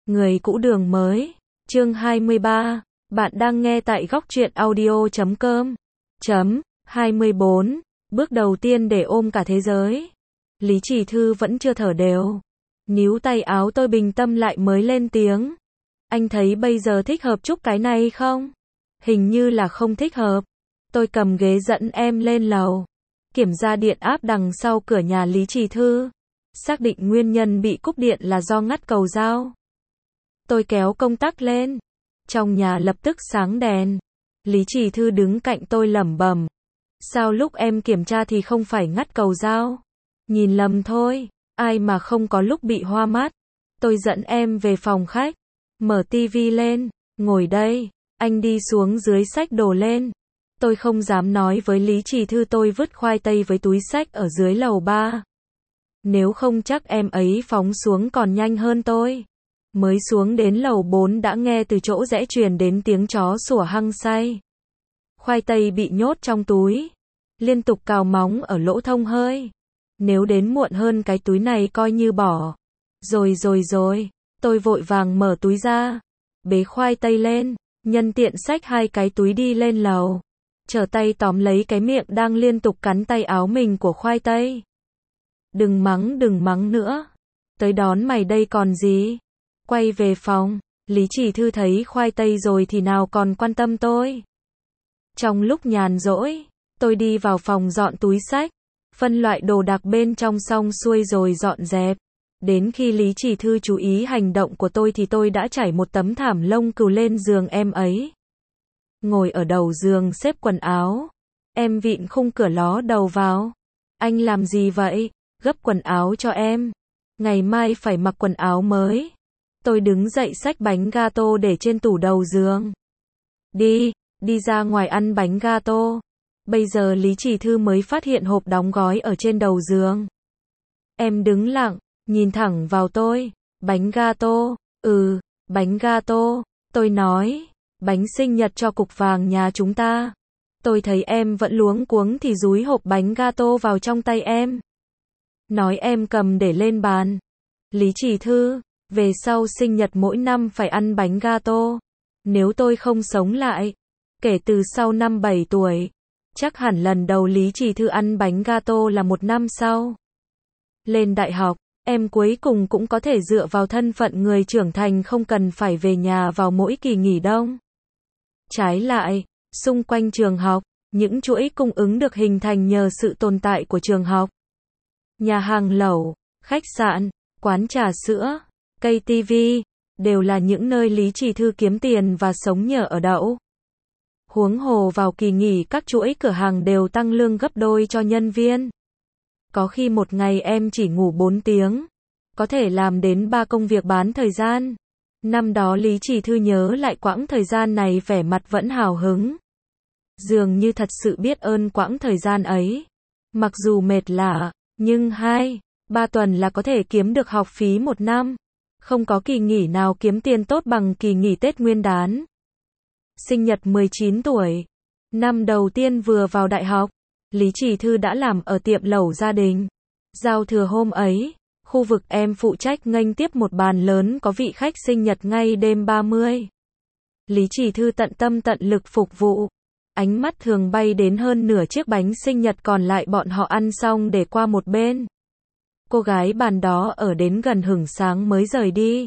Người cũ đường mới. Chương 23. Bạn đang nghe tại góc truyện audio.com. 24. Bước đầu tiên để ôm cả thế giới. Lý Chỉ Thư vẫn chưa thở đều. Níu tay áo tôi bình tâm lại mới lên tiếng. Anh thấy bây giờ thích hợp chút cái này không? Hình như là không thích hợp. Tôi cầm ghế dẫn em lên lầu. Kiểm tra điện áp đằng sau cửa nhà Lý Chỉ Thư. Xác định nguyên nhân bị cúp điện là do ngắt cầu dao. Tôi kéo công tắc lên. Trong nhà lập tức sáng đèn. Lý Chỉ Thư đứng cạnh tôi lẩm bẩm. Sao lúc em kiểm tra thì không phải ngắt cầu dao? Nhìn lầm thôi, ai mà không có lúc bị hoa mắt. Tôi dẫn em về phòng khách. Mở tivi lên, ngồi đây, anh đi xuống dưới xách đồ lên. Tôi không dám nói với Lý Chỉ Thư tôi vứt khoai tây với túi xách ở dưới lầu 3. Nếu không chắc em ấy phóng xuống còn nhanh hơn tôi. Mới xuống đến lầu 4 đã nghe từ chỗ rẽ truyền đến tiếng chó sủa hăng say. Khoai tây bị nhốt trong túi. Liên tục cào móng ở lỗ thông hơi. Nếu đến muộn hơn cái túi này coi như bỏ. Rồi. Tôi vội vàng mở túi ra. Bế khoai tây lên. Nhân tiện xách hai cái túi đi lên lầu. Trở tay tóm lấy cái miệng đang liên tục cắn tay áo mình của khoai tây. Đừng mắng nữa. Tới đón mày đây còn gì. Quay về phòng, Lý Chỉ Thư thấy khoai tây rồi thì nào còn quan tâm tôi. Trong lúc nhàn rỗi, tôi đi vào phòng dọn túi xách, phân loại đồ đạc bên trong xong xuôi rồi dọn dẹp. Đến khi Lý Chỉ Thư chú ý hành động của tôi thì tôi đã trải một tấm thảm lông cừu lên giường em ấy. Ngồi ở đầu giường xếp quần áo. Em vịn khung cửa ló đầu vào. Anh làm gì vậy? Gấp quần áo cho em. Ngày mai phải mặc quần áo mới. Tôi đứng dậy xách bánh gato để trên tủ đầu giường. Đi ra ngoài ăn bánh gato. Bây giờ Lý Chỉ Thư mới phát hiện hộp đóng gói ở trên đầu giường. Em đứng lặng, nhìn thẳng vào tôi. Bánh gato, bánh gato. Tôi nói, bánh sinh nhật cho cục vàng nhà chúng ta. Tôi thấy em vẫn luống cuống thì dúi hộp bánh gato vào trong tay em. Nói em cầm để lên bàn. Lý Chỉ Thư, về sau sinh nhật mỗi năm phải ăn bánh gato. Nếu tôi không sống lại, kể từ sau năm 7 tuổi, chắc hẳn lần đầu Lý Chỉ Thư ăn bánh gato là một năm sau. Lên đại học, em cuối cùng cũng có thể dựa vào thân phận người trưởng thành không cần phải về nhà vào mỗi kỳ nghỉ đông. Trái lại, xung quanh trường học, những chuỗi cung ứng được hình thành nhờ sự tồn tại của trường học. Nhà hàng lẩu, khách sạn, quán trà sữa, cây tivi, đều là những nơi Lý Chỉ Thư kiếm tiền và sống nhờ ở đậu. Huống hồ vào kỳ nghỉ các chuỗi cửa hàng đều tăng lương gấp đôi cho nhân viên. Có khi một ngày em chỉ ngủ 4 tiếng, có thể làm đến 3 công việc bán thời gian. Năm đó Lý Chỉ Thư nhớ lại quãng thời gian này vẻ mặt vẫn hào hứng. Dường như thật sự biết ơn quãng thời gian ấy. Mặc dù mệt lả, nhưng 2-3 tuần là có thể kiếm được học phí một năm. Không có kỳ nghỉ nào kiếm tiền tốt bằng kỳ nghỉ Tết Nguyên đán. Sinh nhật 19 tuổi. Năm đầu tiên vừa vào đại học, Lý Chỉ Thư đã làm ở tiệm lẩu gia đình. Giao thừa hôm ấy, khu vực em phụ trách nghênh tiếp một bàn lớn có vị khách sinh nhật ngay đêm 30. Lý Chỉ Thư tận tâm tận lực phục vụ. Ánh mắt thường bay đến hơn nửa chiếc bánh sinh nhật còn lại bọn họ ăn xong để qua một bên. Cô gái bàn đó ở đến gần hửng sáng mới rời đi.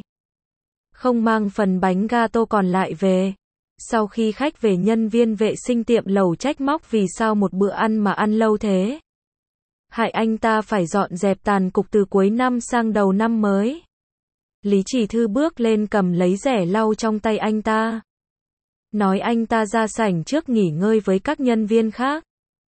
Không mang phần bánh gato còn lại về. Sau khi khách về nhân viên vệ sinh tiệm lẩu trách móc vì sao một bữa ăn mà ăn lâu thế. Hại anh ta phải dọn dẹp tàn cục từ cuối năm sang đầu năm mới. Lý Chỉ Thư bước lên cầm lấy rẻ lau trong tay anh ta. Nói anh ta ra sảnh trước nghỉ ngơi với các nhân viên khác.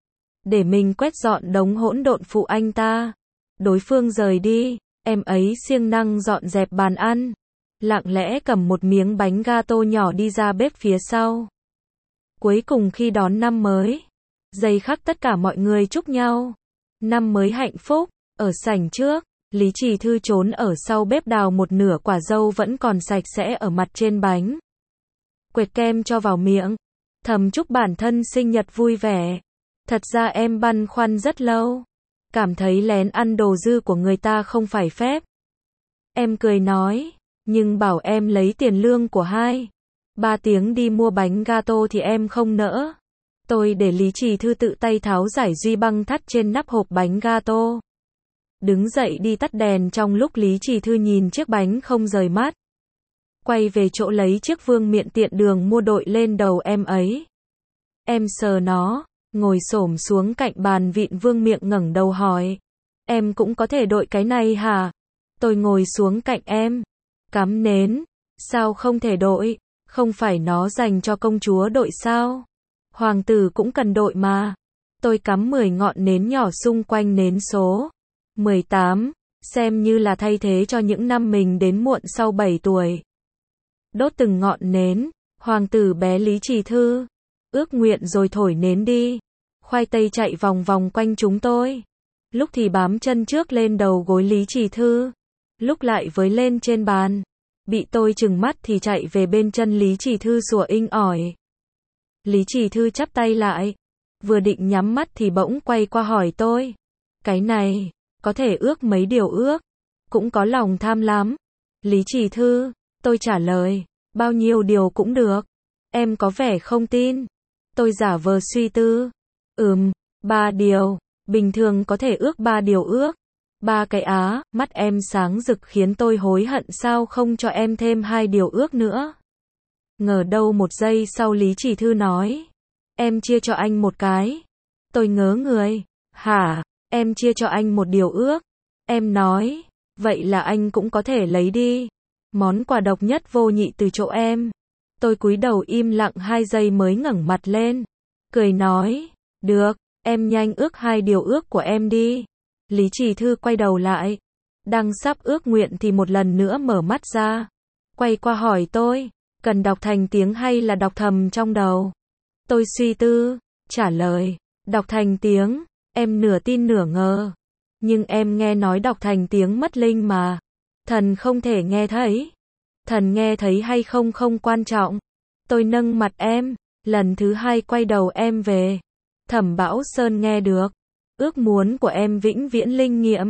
Để mình quét dọn đống hỗn độn phụ anh ta. Đối phương rời đi, em ấy siêng năng dọn dẹp bàn ăn. Lặng lẽ cầm một miếng bánh gato nhỏ đi ra bếp phía sau. Cuối cùng khi đón năm mới, giây khắc tất cả mọi người chúc nhau năm mới hạnh phúc. Ở sảnh trước, Lý Chỉ Thư trốn ở sau bếp đào một nửa quả dâu vẫn còn sạch sẽ ở mặt trên bánh. Quệt kem cho vào miệng, thầm chúc bản thân sinh nhật vui vẻ. Thật ra em băn khoăn rất lâu. Cảm thấy lén ăn đồ dư của người ta không phải phép. Em cười nói, Nhưng bảo em lấy tiền lương của 3 tiếng đi mua bánh gato thì em không nỡ. Tôi để Lý Trì Thư tự tay tháo giải duy băng thắt trên nắp hộp bánh gato. Đứng dậy đi tắt đèn trong lúc Lý Trì Thư nhìn chiếc bánh không rời mắt. Quay về chỗ lấy chiếc vương miện tiện đường mua đội lên đầu em ấy. Em sờ nó, ngồi xổm xuống cạnh bàn vịn vương miện ngẩng đầu hỏi. Em cũng có thể đội cái này hả? Tôi ngồi xuống cạnh em. Cắm nến. Sao không thể đội? Không phải nó dành cho công chúa đội sao? Hoàng tử cũng cần đội mà. Tôi cắm 10 ngọn nến nhỏ xung quanh nến số 18, xem như là thay thế cho những năm mình đến muộn sau 7 tuổi. Đốt từng ngọn nến, hoàng tử bé Lý Trì Thư. Ước nguyện rồi thổi nến đi. Khoai tây chạy vòng vòng quanh chúng tôi. Lúc thì bám chân trước lên đầu gối Lý Trì Thư. Lúc lại với lên trên bàn. Bị tôi trừng mắt thì chạy về bên chân Lý Trì Thư sủa inh ỏi. Lý Trì Thư chắp tay lại. Vừa định nhắm mắt thì bỗng quay qua hỏi tôi. Cái này, có thể ước mấy điều ước. Cũng có lòng tham lắm. Lý Trì Thư, tôi trả lời. Bao nhiêu điều cũng được. Em có vẻ không tin. Tôi giả vờ suy tư. 3 điều. Bình thường có thể ước 3 điều ước. 3 cái á, mắt em sáng rực khiến tôi hối hận sao không cho em thêm 2 điều ước nữa. Ngờ đâu một giây sau Lý Trì Thư nói. Em chia cho anh một cái. Tôi ngớ người. Hả, em chia cho anh một điều ước. Em nói, vậy là anh cũng có thể lấy đi. Món quà độc nhất vô nhị từ chỗ em. Tôi cúi đầu im lặng 2 giây mới ngẩng mặt lên. Cười nói, được, em nhanh ước 2 điều ước của em đi. Lý Trì Thư quay đầu lại. Đang sắp ước nguyện thì một lần nữa mở mắt ra. Quay qua hỏi tôi, cần đọc thành tiếng hay là đọc thầm trong đầu? Tôi suy tư, trả lời, đọc thành tiếng. Em nửa tin nửa ngờ. Nhưng em nghe nói đọc thành tiếng mất linh mà. Thần không thể nghe thấy. Thần nghe thấy hay không không quan trọng. Tôi nâng mặt em, lần thứ 2 quay đầu em về. Thẩm Bảo Sơn nghe được. Ước muốn của em vĩnh viễn linh nghiệm.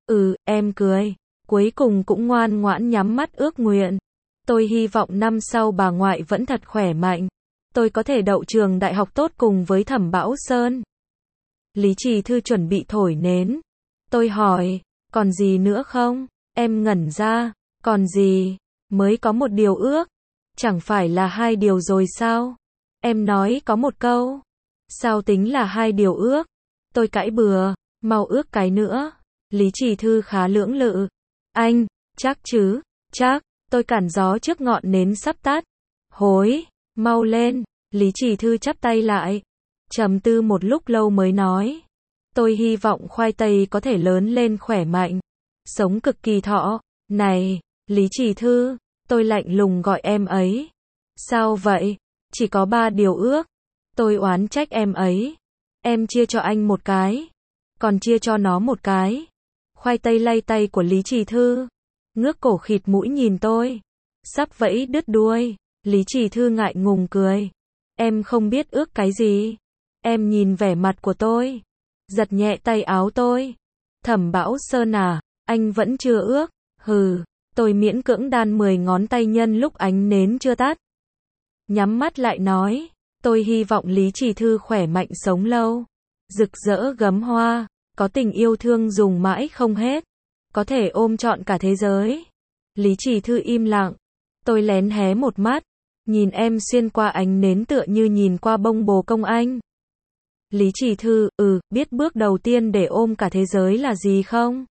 Em cười. Cuối cùng cũng ngoan ngoãn nhắm mắt ước nguyện. Tôi hy vọng năm sau bà ngoại vẫn thật khỏe mạnh. Tôi có thể đậu trường đại học tốt cùng với Thẩm Bảo Sơn. Lý Trì Thư chuẩn bị thổi nến. Tôi hỏi, còn gì nữa không? Em ngẩn ra, còn gì? Mới có một điều ước. Chẳng phải là 2 điều rồi sao? Em nói có một câu. Sao tính là 2 điều ước? Tôi cãi bừa, mau ước cái nữa. Lý Trì Thư khá lưỡng lự. Anh, chắc chứ? Chắc. Tôi cản gió trước ngọn nến sắp tắt. Hối, mau lên. Lý Trì Thư chắp tay lại. Trầm tư một lúc lâu mới nói. Tôi hy vọng khoai tây có thể lớn lên khỏe mạnh. Sống cực kỳ thọ. Này, Lý Trì Thư, tôi lạnh lùng gọi em ấy. Sao vậy? Chỉ có 3 điều ước. Tôi oán trách em ấy. Em chia cho anh một cái. Còn chia cho nó một cái. Khoai tây lay tay của Lý Trì Thư. Ngước cổ khịt mũi nhìn tôi. Sắp vẫy đứt đuôi. Lý Trì Thư ngại ngùng cười. Em không biết ước cái gì. Em nhìn vẻ mặt của tôi. Giật nhẹ tay áo tôi. Thẩm Bảo Sơn à, anh vẫn chưa ước. Hừ, tôi miễn cưỡng đan 10 ngón tay nhân lúc ánh nến chưa tắt. Nhắm mắt lại nói. Tôi hy vọng Lý Trì Thư khỏe mạnh sống lâu. Rực rỡ gấm hoa. Có tình yêu thương dùng mãi không hết. Có thể ôm trọn cả thế giới. Lý Trì Thư im lặng. Tôi lén hé một mắt. Nhìn em xuyên qua ánh nến tựa như nhìn qua bông bồ công anh. Lý Trì Thư, biết bước đầu tiên để ôm cả thế giới là gì không?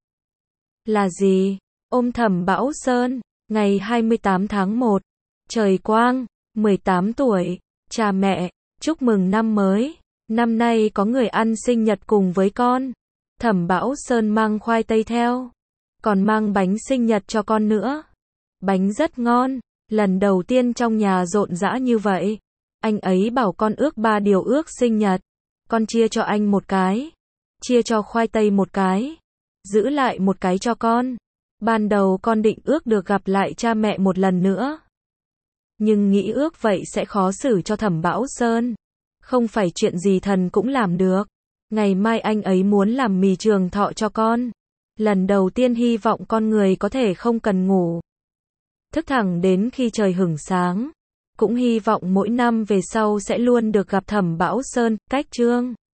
Là gì? Ôm Thẩm Bảo Sơn. Ngày 28 tháng 1. Trời quang. 18 tuổi. Cha mẹ, chúc mừng năm mới. Năm nay có người ăn sinh nhật cùng với con. Thẩm Bảo Sơn mang khoai tây theo. Còn mang bánh sinh nhật cho con nữa. Bánh rất ngon. Lần đầu tiên trong nhà rộn rã như vậy. Anh ấy bảo con ước 3 điều ước sinh nhật. Con chia cho anh một cái. Chia cho khoai tây một cái. Giữ lại một cái cho con. Ban đầu con định ước được gặp lại cha mẹ một lần nữa. Nhưng nghĩ ước vậy sẽ khó xử cho Thẩm Bảo Sơn. Không phải chuyện gì thần cũng làm được. Ngày mai anh ấy muốn làm mì trường thọ cho con. Lần đầu tiên hy vọng con người có thể không cần ngủ. thức thẳng đến khi trời hửng sáng. Cũng hy vọng mỗi năm về sau sẽ luôn được gặp Thẩm Bảo Sơn, cách Trương